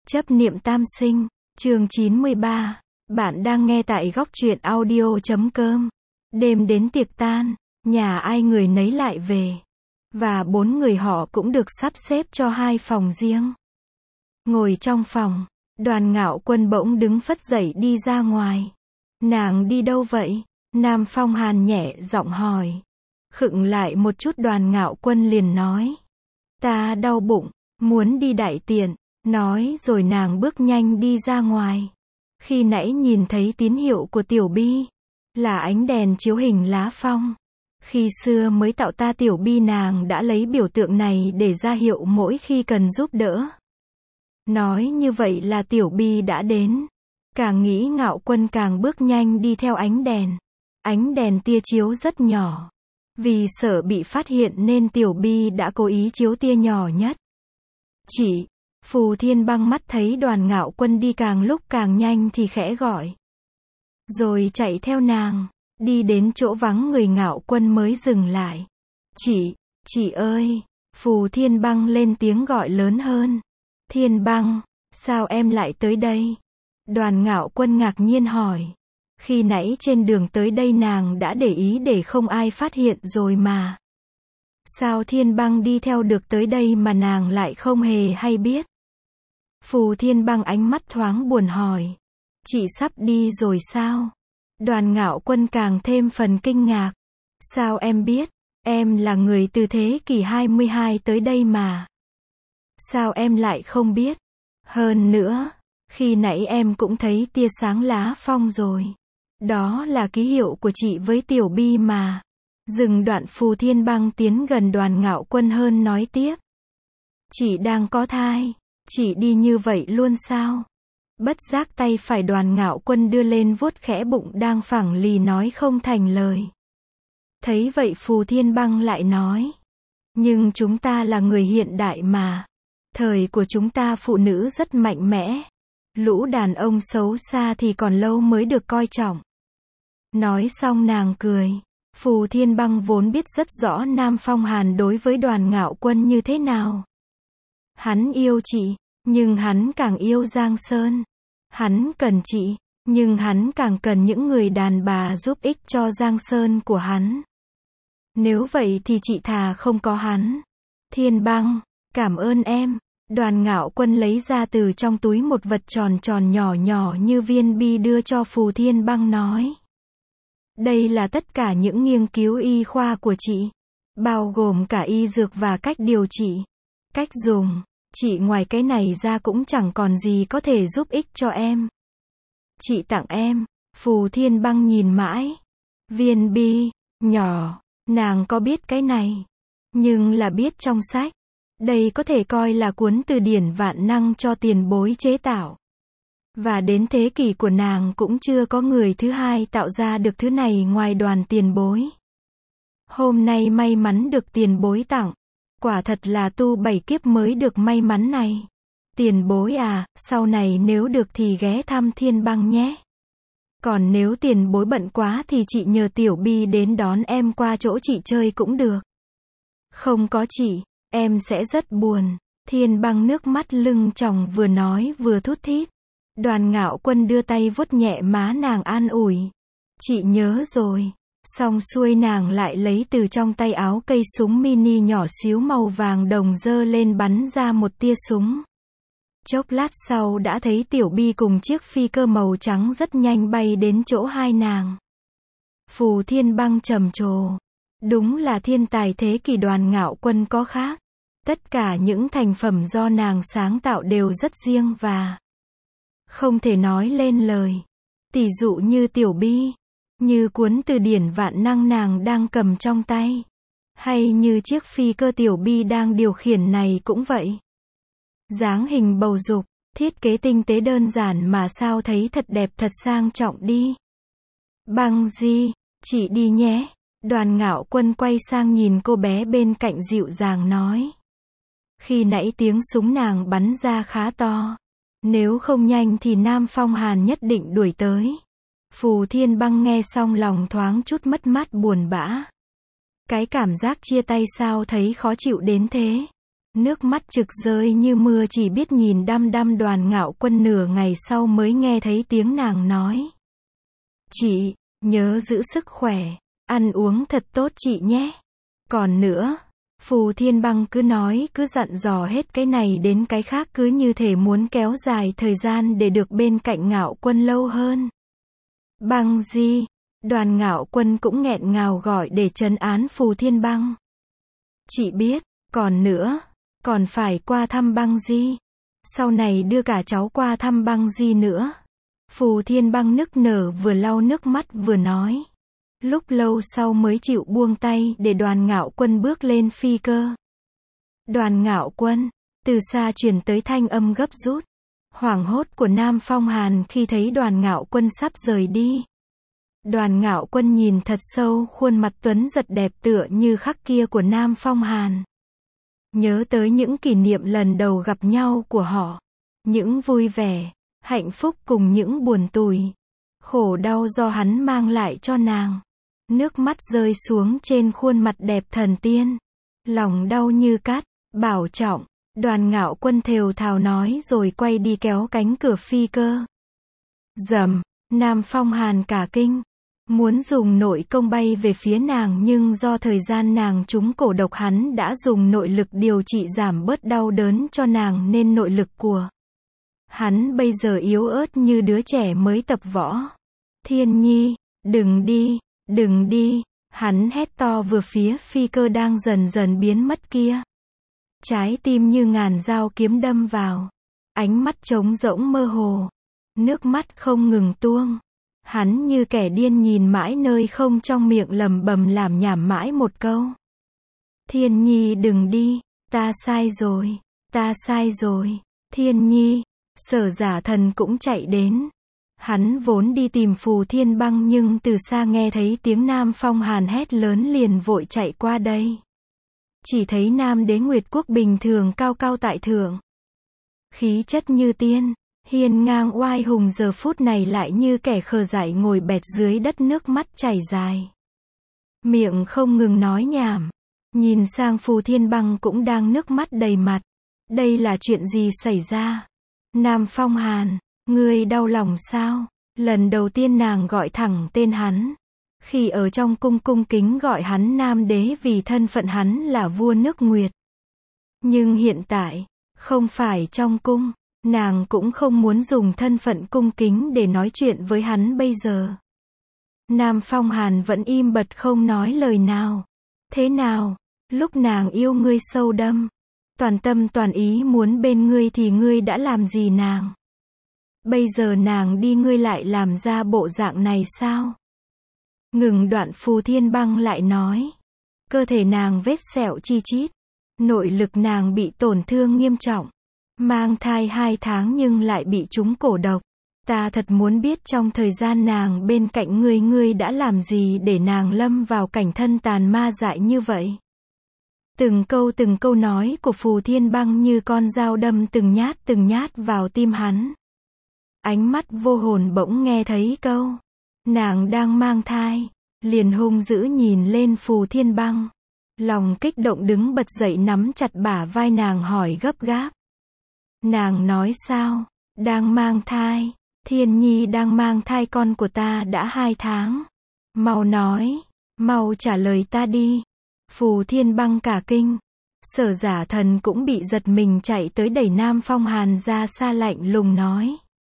Chấp niệm tam sinh, chương 93. Bạn đang nghe tại góc truyện audio.com. Đêm đến tiệc tan, nhà ai người nấy lại về. Và 4 người họ cũng được sắp xếp cho 2 phòng riêng. Ngồi trong phòng, Đoàn Ngạo Quân bỗng đứng phất dậy đi ra ngoài. Nàng đi đâu vậy? Nam Phong Hàn nhẹ giọng hỏi. Khựng lại một chút, Đoàn Ngạo Quân liền nói. Ta đau bụng, muốn đi đại tiện. Nói rồi nàng bước nhanh đi ra ngoài. Khi nãy nhìn thấy tín hiệu của Tiểu Bi, là ánh đèn chiếu hình lá phong. Khi xưa mới tạo ta Tiểu Bi, nàng đã lấy biểu tượng này để ra hiệu mỗi khi cần giúp đỡ. Nói như vậy là Tiểu Bi đã đến. Càng nghĩ Ngạo Quân càng bước nhanh đi theo ánh đèn. Ánh đèn tia chiếu rất nhỏ. Vì sợ bị phát hiện nên Tiểu Bi đã cố ý chiếu tia nhỏ nhất. Chị, Phù Thiên Băng mắt thấy Đoàn Ngạo Quân đi càng lúc càng nhanh thì khẽ gọi. Rồi chạy theo nàng, đi đến chỗ vắng người, Ngạo Quân mới dừng lại. Chị ơi! Phù Thiên Băng lên tiếng gọi lớn hơn. Thiên Băng, sao em lại tới đây? Đoàn Ngạo Quân ngạc nhiên hỏi. Khi nãy trên đường tới đây nàng đã để ý để không ai phát hiện rồi mà. Sao Thiên Băng đi theo được tới đây mà nàng lại không hề hay biết? Phù Thiên Băng ánh mắt thoáng buồn hỏi. Chị sắp đi rồi sao? Đoàn Ngạo Quân càng thêm phần kinh ngạc. Sao em biết? Em là người từ thế kỷ 22 tới đây mà. Sao em lại không biết? Hơn nữa, khi nãy em cũng thấy tia sáng lá phong rồi. Đó là ký hiệu của chị với Tiểu Bi mà. Dừng đoạn, Phù Thiên Băng tiến gần Đoàn Ngạo Quân hơn nói tiếp. Chị đang có thai. Chị đi như vậy luôn sao? Bất giác tay phải Đoàn Ngạo Quân đưa lên vuốt khẽ bụng đang phẳng lì nói không thành lời. Thấy vậy Phù Thiên Băng lại nói. Nhưng chúng ta là người hiện đại mà. Thời của chúng ta phụ nữ rất mạnh mẽ. Lũ đàn ông xấu xa thì còn lâu mới được coi trọng. Nói xong nàng cười. Phù Thiên Băng vốn biết rất rõ Nam Phong Hàn đối với Đoàn Ngạo Quân như thế nào. Hắn yêu chị, nhưng hắn càng yêu Giang Sơn. Hắn cần chị, nhưng hắn càng cần những người đàn bà giúp ích cho Giang Sơn của hắn. Nếu vậy thì chị thà không có hắn. Thiên Băng, cảm ơn em. Đoàn Ngạo Quân lấy ra từ trong túi một vật tròn tròn nhỏ nhỏ như viên bi đưa cho Phù Thiên Băng nói. Đây là tất cả những nghiên cứu y khoa của chị. Bao gồm cả y dược và cách điều trị. Cách dùng. Chị ngoài cái này ra cũng chẳng còn gì có thể giúp ích cho em. Chị tặng em. Phù Thiên Băng nhìn mãi. Viên bi, nhỏ, nàng có biết cái này. Nhưng là biết trong sách. Đây có thể coi là cuốn từ điển vạn năng cho tiền bối chế tạo. Và đến thế kỷ của nàng cũng chưa có người thứ hai tạo ra được thứ này ngoài Đoàn tiền bối. Hôm nay may mắn được tiền bối tặng. Quả thật là tu 7 kiếp mới được may mắn này. Tiền bối à, sau này nếu được thì ghé thăm Thiên Băng nhé. Còn nếu tiền bối bận quá thì chị nhờ Tiểu Bi đến đón em qua chỗ chị chơi cũng được. Không có chị, em sẽ rất buồn. Thiên Băng nước mắt lưng tròng vừa nói vừa thút thít. Đoàn Ngạo Quân đưa tay vuốt nhẹ má nàng an ủi. Chị nhớ rồi. Xong xuôi nàng lại lấy từ trong tay áo cây súng mini nhỏ xíu màu vàng đồng giơ lên bắn ra một tia súng. Chốc lát sau đã thấy Tiểu Bi cùng chiếc phi cơ màu trắng rất nhanh bay đến chỗ hai nàng. Phù Thiên Băng trầm trồ. Đúng là thiên tài thế kỷ. Đoàn Ngạo Quân có khác. Tất cả những thành phẩm do nàng sáng tạo đều rất riêng và không thể nói lên lời. Tỷ dụ như Tiểu Bi. Như cuốn từ điển vạn năng nàng đang cầm trong tay. Hay như chiếc phi cơ Tiểu Bi đang điều khiển này cũng vậy. Dáng hình bầu dục, thiết kế tinh tế đơn giản mà sao thấy thật đẹp, thật sang trọng đi. Băng Di, chị đi nhé. Đoàn Ngạo Quân quay sang nhìn cô bé bên cạnh dịu dàng nói. Khi nãy tiếng súng nàng bắn ra khá to. Nếu không nhanh thì Nam Phong Hàn nhất định đuổi tới. Phù Thiên Băng nghe xong lòng thoáng chút mất mát buồn bã. Cái cảm giác chia tay sao thấy khó chịu đến thế. Nước mắt trực rơi như mưa, chỉ biết nhìn đăm đăm Đoàn Ngạo Quân. Nửa ngày sau mới nghe thấy tiếng nàng nói. Chị, nhớ giữ sức khỏe, ăn uống thật tốt chị nhé. Còn nữa, Phù Thiên Băng cứ nói, cứ dặn dò hết cái này đến cái khác, cứ như thể muốn kéo dài thời gian để được bên cạnh Ngạo Quân lâu hơn. Băng Di, Đoàn Ngạo Quân cũng nghẹn ngào gọi để trấn an Phù Thiên Băng. Chị biết, còn nữa, còn phải qua thăm Băng Di. Sau này đưa cả cháu qua thăm Băng Di nữa. Phù Thiên Băng nức nở, vừa lau nước mắt vừa nói. Lúc lâu sau mới chịu buông tay để Đoàn Ngạo Quân bước lên phi cơ. Đoàn Ngạo Quân, từ xa truyền tới thanh âm gấp rút, hoảng hốt của Nam Phong Hàn khi thấy Đoàn Ngạo Quân sắp rời đi. Đoàn Ngạo Quân nhìn thật sâu khuôn mặt tuấn giật đẹp tựa như khắc kia của Nam Phong Hàn. Nhớ tới những kỷ niệm lần đầu gặp nhau của họ, những vui vẻ, hạnh phúc cùng những buồn tủi, khổ đau do hắn mang lại cho nàng. Nước mắt rơi xuống trên khuôn mặt đẹp thần tiên. Lòng đau như cắt. Bảo trọng, Đoàn Ngạo Quân thều thào nói rồi quay đi kéo cánh cửa phi cơ. Rầm, Nam Phong Hàn cả kinh. Muốn dùng nội công bay về phía nàng, nhưng do thời gian nàng trúng cổ độc, hắn đã dùng nội lực điều trị giảm bớt đau đớn cho nàng, nên nội lực của hắn bây giờ yếu ớt như đứa trẻ mới tập võ. Thiên Nhi, đừng đi, đừng đi, hắn hét to vừa phía phi cơ đang dần dần biến mất kia. Trái tim như ngàn dao kiếm đâm vào. Ánh mắt trống rỗng mơ hồ. Nước mắt không ngừng tuông. Hắn như kẻ điên nhìn mãi nơi không, trong miệng lẩm bẩm làm nhảm mãi một câu. Thiên Nhi đừng đi, ta sai rồi, ta sai rồi, Thiên Nhi. Sở Giả Thần cũng chạy đến. Hắn vốn đi tìm Phù Thiên Băng, nhưng từ xa nghe thấy tiếng Nam Phong Hàn hét lớn liền vội chạy qua đây. Chỉ thấy Nam Đế Nguyệt Quốc bình thường cao cao tại thượng, khí chất như tiên, hiên ngang oai hùng, giờ phút này lại như kẻ khờ dại ngồi bệt dưới đất, nước mắt chảy dài. Miệng không ngừng nói nhảm. Nhìn sang Phù Thiên Băng cũng đang nước mắt đầy mặt. Đây là chuyện gì xảy ra? Nam Phong Hàn, ngươi đau lòng sao? Lần đầu tiên nàng gọi thẳng tên hắn. Khi ở trong cung, cung kính gọi hắn Nam Đế vì thân phận hắn là vua nước Nguyệt. Nhưng hiện tại, không phải trong cung, nàng cũng không muốn dùng thân phận cung kính để nói chuyện với hắn bây giờ. Nam Phong Hàn vẫn im bặt không nói lời nào. Thế nào? Lúc nàng yêu ngươi sâu đậm, toàn tâm toàn ý muốn bên ngươi thì ngươi đã làm gì nàng? Bây giờ nàng đi, ngươi lại làm ra bộ dạng này sao? Ngừng đoạn, Phù Thiên Băng lại nói. Cơ thể nàng vết sẹo chi chít. Nội lực nàng bị tổn thương nghiêm trọng. Mang thai 2 tháng nhưng lại bị trúng cổ độc. Ta thật muốn biết trong thời gian nàng bên cạnh ngươi, ngươi đã làm gì để nàng lâm vào cảnh thân tàn ma dại như vậy? Từng câu nói của Phù Thiên Băng như con dao đâm từng nhát vào tim hắn. Ánh mắt vô hồn bỗng nghe thấy câu nàng đang mang thai, liền hung dữ nhìn lên Phù Thiên Băng. Lòng kích động đứng bật dậy nắm chặt bả vai nàng hỏi gấp gáp. Nàng nói sao? Đang mang thai? Thiên Nhi đang mang thai, con của ta đã 2 tháng. Mau nói, mau trả lời ta đi. Phù Thiên Băng cả kinh. Sở Giả Thần cũng bị giật mình chạy tới đẩy Nam Phong Hàn ra xa, lạnh lùng nói.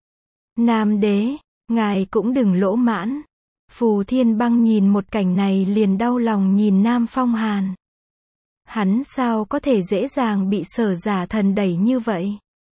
Nam Đế, ngài cũng đừng lỗ mãn. Phù Thiên Băng nhìn một cảnh này liền đau lòng nhìn Nam Phong Hàn. Hắn sao có thể dễ dàng bị Sở Giả Thần đẩy như vậy?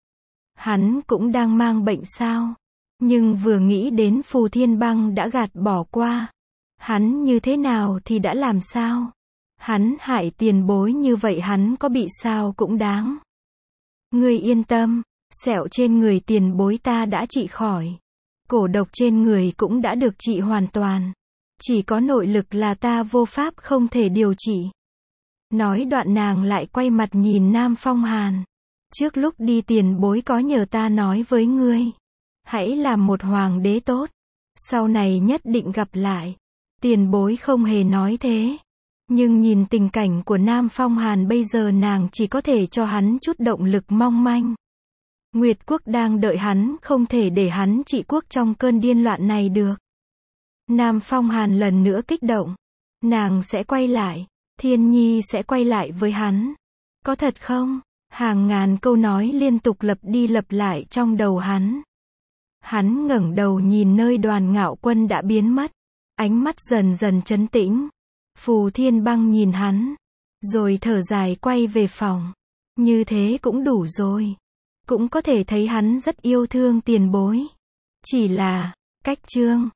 Hắn cũng đang mang bệnh sao? Nhưng vừa nghĩ đến Phù Thiên Băng đã gạt bỏ qua, hắn như thế nào thì đã làm sao? Hắn hại tiền bối như vậy, hắn có bị sao cũng đáng. Ngươi yên tâm, sẹo trên người tiền bối ta đã trị khỏi. Cổ độc trên người cũng đã được trị hoàn toàn. Chỉ có nội lực là ta vô pháp không thể điều trị. Nói đoạn nàng lại quay mặt nhìn Nam Phong Hàn. Trước lúc đi tiền bối có nhờ ta nói với ngươi. Hãy làm một hoàng đế tốt. Sau này nhất định gặp lại. Tiền bối không hề nói thế. Nhưng nhìn tình cảnh của Nam Phong Hàn bây giờ nàng chỉ có thể cho hắn chút động lực mong manh. Nguyệt Quốc đang đợi hắn, không thể để hắn trị quốc trong cơn điên loạn này được. Nam Phong Hàn lần nữa kích động. Nàng sẽ quay lại. Thiên Nhi sẽ quay lại với hắn. Có thật không? Hàng ngàn câu nói liên tục lặp đi lặp lại trong đầu hắn. Hắn ngẩng đầu nhìn nơi Đoàn Ngạo Quân đã biến mất. Ánh mắt dần dần trấn tĩnh. Phù Thiên Băng nhìn hắn. Rồi thở dài quay về phòng. Như thế cũng đủ rồi. Cũng có thể thấy hắn rất yêu thương tiền bối. Chỉ là, cách chương.